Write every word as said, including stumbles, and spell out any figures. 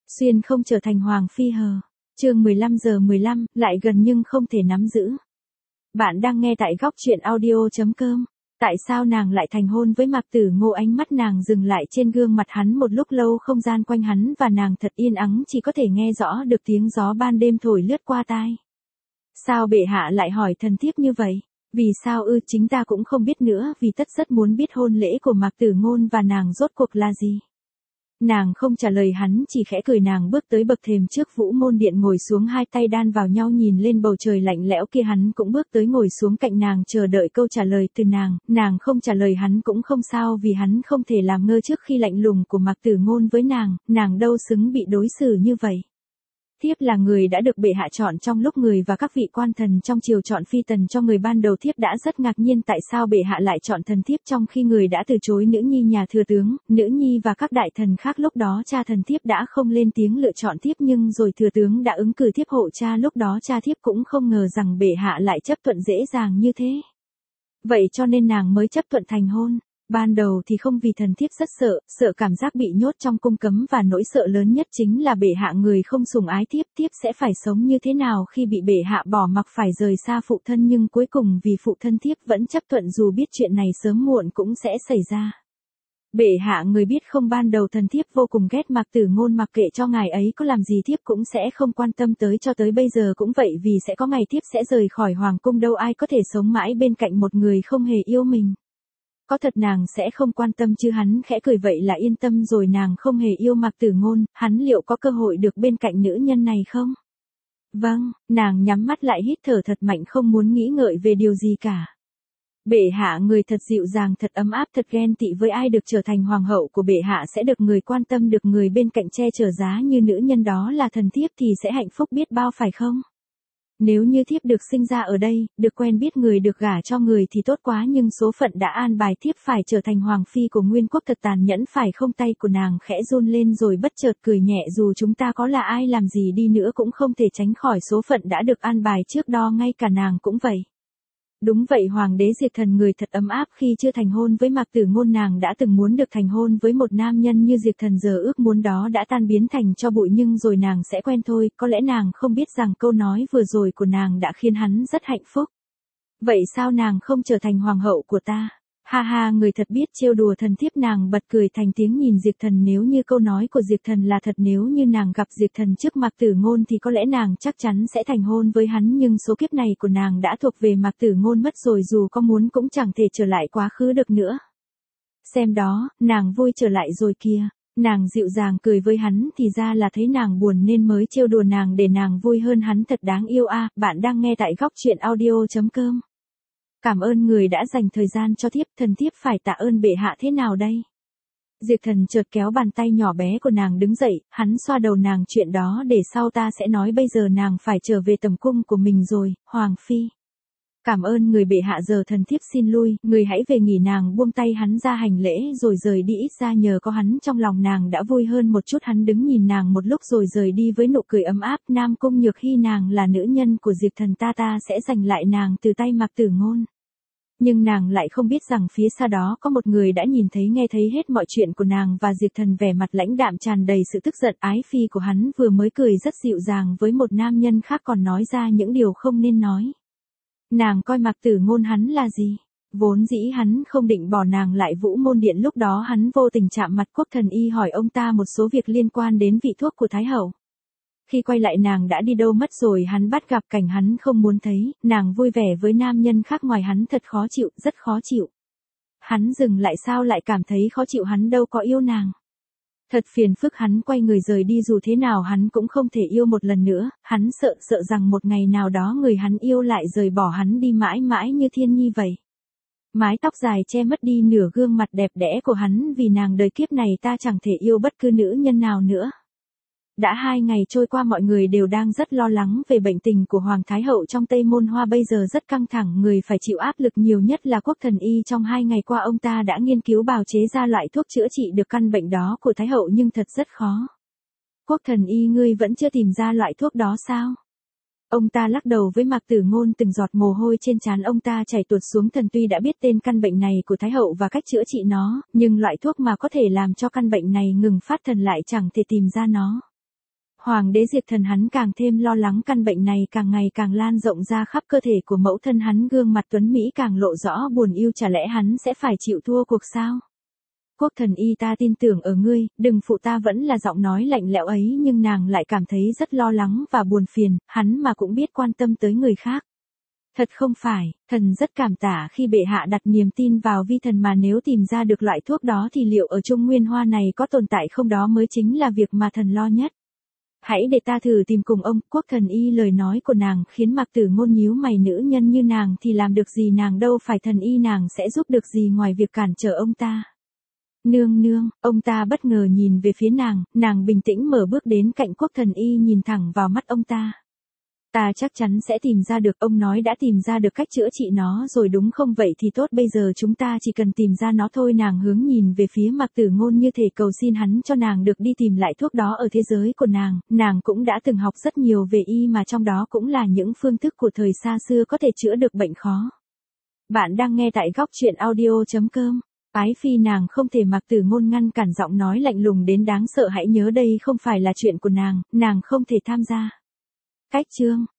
Xuyên không trở thành hoàng phi hờ. Chương mười lăm giờ mười lăm, lại gần nhưng không thể nắm giữ. Bạn đang nghe tại góc truyện audio chấm com. Tại sao nàng lại thành hôn với Mạc Tử Ngô? Ánh mắt nàng dừng lại trên gương mặt hắn một lúc lâu, không gian quanh hắn và nàng thật yên ắng, chỉ có thể nghe rõ được tiếng gió ban đêm thổi lướt qua tai. Sao bệ hạ lại hỏi thần thiếp như vậy? Vì sao ư? Chính ta cũng không biết nữa, vì tất rất muốn biết hôn lễ của Mạc Tử Ngôn và nàng rốt cuộc là gì. Nàng không trả lời hắn, chỉ khẽ cười. Nàng bước tới bậc thềm trước Vũ Môn Điện, ngồi xuống, hai tay đan vào nhau nhìn lên bầu trời lạnh lẽo kia. Hắn cũng bước tới ngồi xuống cạnh nàng, chờ đợi câu trả lời từ nàng. Nàng không trả lời hắn cũng không sao, vì hắn không thể làm ngơ trước khi lạnh lùng của Mạc Tử Ngôn với nàng. Nàng đâu xứng bị đối xử như vậy. Thiếp là người đã được bệ hạ chọn trong lúc người và các vị quan thần trong triều chọn phi tần cho người. Ban đầu thiếp đã rất ngạc nhiên tại sao bệ hạ lại chọn thần thiếp, trong khi người đã từ chối nữ nhi nhà thừa tướng, nữ nhi và các đại thần khác. Lúc đó cha thần thiếp đã không lên tiếng lựa chọn thiếp, nhưng rồi thừa tướng đã ứng cử thiếp hộ cha. Lúc đó cha thiếp cũng không ngờ rằng bệ hạ lại chấp thuận dễ dàng như thế. Vậy cho nên nàng mới chấp thuận thành hôn. Ban đầu thì không, vì thần thiếp rất sợ, sợ cảm giác bị nhốt trong cung cấm, và nỗi sợ lớn nhất chính là bệ hạ người không sủng ái thiếp, thiếp sẽ phải sống như thế nào khi bị bệ hạ bỏ mặc phải rời xa phụ thân. Nhưng cuối cùng vì phụ thân thiếp vẫn chấp thuận, dù biết chuyện này sớm muộn cũng sẽ xảy ra. Bệ hạ người biết không, ban đầu thần thiếp vô cùng ghét Mạc Tử Ngôn, mặc kệ cho ngài ấy có làm gì thiếp cũng sẽ không quan tâm tới, cho tới bây giờ cũng vậy. Vì sẽ có ngày thiếp sẽ rời khỏi hoàng cung, đâu ai có thể sống mãi bên cạnh một người không hề yêu mình. Có thật nàng sẽ không quan tâm chứ? Hắn khẽ cười. Vậy là yên tâm rồi, nàng không hề yêu Mạc Tử Ngôn, hắn liệu có cơ hội được bên cạnh nữ nhân này không? Vâng, nàng nhắm mắt lại hít thở thật mạnh, không muốn nghĩ ngợi về điều gì cả. Bệ hạ người thật dịu dàng, thật ấm áp, thật ghen tị với ai được trở thành hoàng hậu của bệ hạ sẽ được người quan tâm, được người bên cạnh che chở. Giá như nữ nhân đó là thần thiếp thì sẽ hạnh phúc biết bao, phải không? Nếu như thiếp được sinh ra ở đây, được quen biết người, được gả cho người thì tốt quá, nhưng số phận đã an bài thiếp phải trở thành hoàng phi của Nguyên Quốc, thật tàn nhẫn phải không? Tay của nàng khẽ run lên rồi bất chợt cười nhẹ. Dù chúng ta có là ai làm gì đi nữa cũng không thể tránh khỏi số phận đã được an bài trước đó, ngay cả nàng cũng vậy. Đúng vậy, hoàng đế Diệt Thần người thật ấm áp. Khi chưa thành hôn với Mạc Tử Ngôn, nàng đã từng muốn được thành hôn với một nam nhân như Diệt Thần. Giờ ước muốn đó đã tan biến thành tro bụi, nhưng rồi nàng sẽ quen thôi. Có lẽ nàng không biết rằng câu nói vừa rồi của nàng đã khiến hắn rất hạnh phúc. Vậy sao nàng không trở thành hoàng hậu của ta? Ha ha, người thật biết trêu đùa thần thiếp. Nàng bật cười thành tiếng nhìn Diệt Thần. Nếu như câu nói của Diệt Thần là thật, nếu như nàng gặp Diệt Thần trước Mạc Tử Ngôn thì có lẽ nàng chắc chắn sẽ thành hôn với hắn. Nhưng số kiếp này của nàng đã thuộc về Mạc Tử Ngôn mất rồi, dù có muốn cũng chẳng thể trở lại quá khứ được nữa. Xem đó, nàng vui trở lại rồi kìa. Nàng dịu dàng cười với hắn, thì ra là thấy nàng buồn nên mới trêu đùa nàng để nàng vui hơn. Hắn thật đáng yêu a. À, bạn đang nghe tại góc truyện audio chấm com. Cảm ơn người đã dành thời gian cho thiếp, thần thiếp phải tạ ơn bệ hạ thế nào đây? Diệt Thần chợt kéo bàn tay nhỏ bé của nàng đứng dậy, hắn xoa đầu nàng. Chuyện đó để sau ta sẽ nói, bây giờ nàng phải trở về tầm cung của mình rồi, hoàng phi. Cảm ơn người bệ hạ, giờ thần thiếp xin lui, người hãy về nghỉ. Nàng buông tay hắn ra hành lễ rồi rời đi, ít ra nhờ có hắn trong lòng nàng đã vui hơn một chút. Hắn đứng nhìn nàng một lúc rồi rời đi với nụ cười ấm áp. Nam Cung Nhược Hy, nàng là nữ nhân của Diệt Thần, ta ta sẽ giành lại nàng từ tay Mạc Tử Ngôn. Nhưng nàng lại không biết rằng phía xa đó có một người đã nhìn thấy nghe thấy hết mọi chuyện của nàng và Diệt Thần. Vẻ mặt lãnh đạm tràn đầy sự tức giận. Ái phi của hắn vừa mới cười rất dịu dàng với một nam nhân khác, còn nói ra những điều không nên nói. Nàng coi Mạc Tử Ngôn hắn là gì? Vốn dĩ hắn không định bỏ nàng lại Vũ Môn Điện. Lúc đó hắn vô tình chạm mặt Quốc Thần Y, hỏi ông ta một số việc liên quan đến vị thuốc của Thái Hậu. Khi quay lại nàng đã đi đâu mất rồi, hắn bắt gặp cảnh hắn không muốn thấy, nàng vui vẻ với nam nhân khác ngoài hắn, thật khó chịu, rất khó chịu. Hắn dừng lại, sao lại cảm thấy khó chịu, hắn đâu có yêu nàng. Thật phiền phức, hắn quay người rời đi. Dù thế nào hắn cũng không thể yêu một lần nữa, hắn sợ sợ rằng một ngày nào đó người hắn yêu lại rời bỏ hắn đi mãi mãi như Thiên Nhi vậy. Mái tóc dài che mất đi nửa gương mặt đẹp đẽ của hắn. Vì nàng đời kiếp này ta chẳng thể yêu bất cứ nữ nhân nào nữa. Đã hai ngày trôi qua, mọi người đều đang rất lo lắng về bệnh tình của Hoàng Thái Hậu trong Tây Môn Hoa. Bây giờ rất căng thẳng, người phải chịu áp lực nhiều nhất là Quốc Thần Y. Trong hai ngày qua ông ta đã nghiên cứu bào chế ra loại thuốc chữa trị được căn bệnh đó của Thái Hậu, nhưng thật rất khó. Quốc Thần Y, ngươi vẫn chưa tìm ra loại thuốc đó sao? Ông ta lắc đầu với Mạc Tử Ngôn, từng giọt mồ hôi trên trán ông ta chảy tuột xuống. Thần tuy đã biết tên căn bệnh này của Thái Hậu và cách chữa trị nó, nhưng loại thuốc mà có thể làm cho căn bệnh này ngừng phát thần lại chẳng thể tìm ra nó. Hoàng đế Diệt Thần hắn càng thêm lo lắng căn bệnh này càng ngày càng lan rộng ra khắp cơ thể của mẫu thân hắn, gương mặt tuấn Mỹ càng lộ rõ buồn yêu, chả lẽ hắn sẽ phải chịu thua cuộc sao? Quốc thần y, ta tin tưởng ở ngươi, đừng phụ ta, vẫn là giọng nói lạnh lẽo ấy, nhưng nàng lại cảm thấy rất lo lắng và buồn phiền, hắn mà cũng biết quan tâm tới người khác. Thật không phải, thần rất cảm tạ khi bệ hạ đặt niềm tin vào vi thần, mà nếu tìm ra được loại thuốc đó thì liệu ở Trung Nguyên Hoa này có tồn tại không, đó mới chính là việc mà thần lo nhất. Hãy để ta thử tìm cùng ông. Quốc thần y. Lời nói của nàng khiến Mạc Tử Ngôn nhíu mày, nữ nhân như nàng thì làm được gì, nàng đâu phải thần y, nàng sẽ giúp được gì ngoài việc cản trở ông ta. Nương nương, ông ta bất ngờ nhìn về phía nàng, nàng bình tĩnh mở bước đến cạnh Quốc thần y, nhìn thẳng vào mắt ông ta. Ta chắc chắn sẽ tìm ra được, ông nói đã tìm ra được cách chữa trị nó rồi đúng không, vậy thì tốt, bây giờ chúng ta chỉ cần tìm ra nó thôi. Nàng hướng nhìn về phía Mạc Tử Ngôn như thể cầu xin hắn cho nàng được đi tìm lại thuốc đó. Ở thế giới của nàng, nàng cũng đã từng học rất nhiều về y, mà trong đó cũng là những phương thức của thời xa xưa có thể chữa được bệnh khó. Bạn đang nghe tại góc truyện audio chấm com. Ái phi, nàng không thể. Mạc Tử Ngôn ngăn cản, giọng nói lạnh lùng đến đáng sợ, hãy nhớ đây không phải là chuyện của nàng, nàng không thể tham gia. Cách chương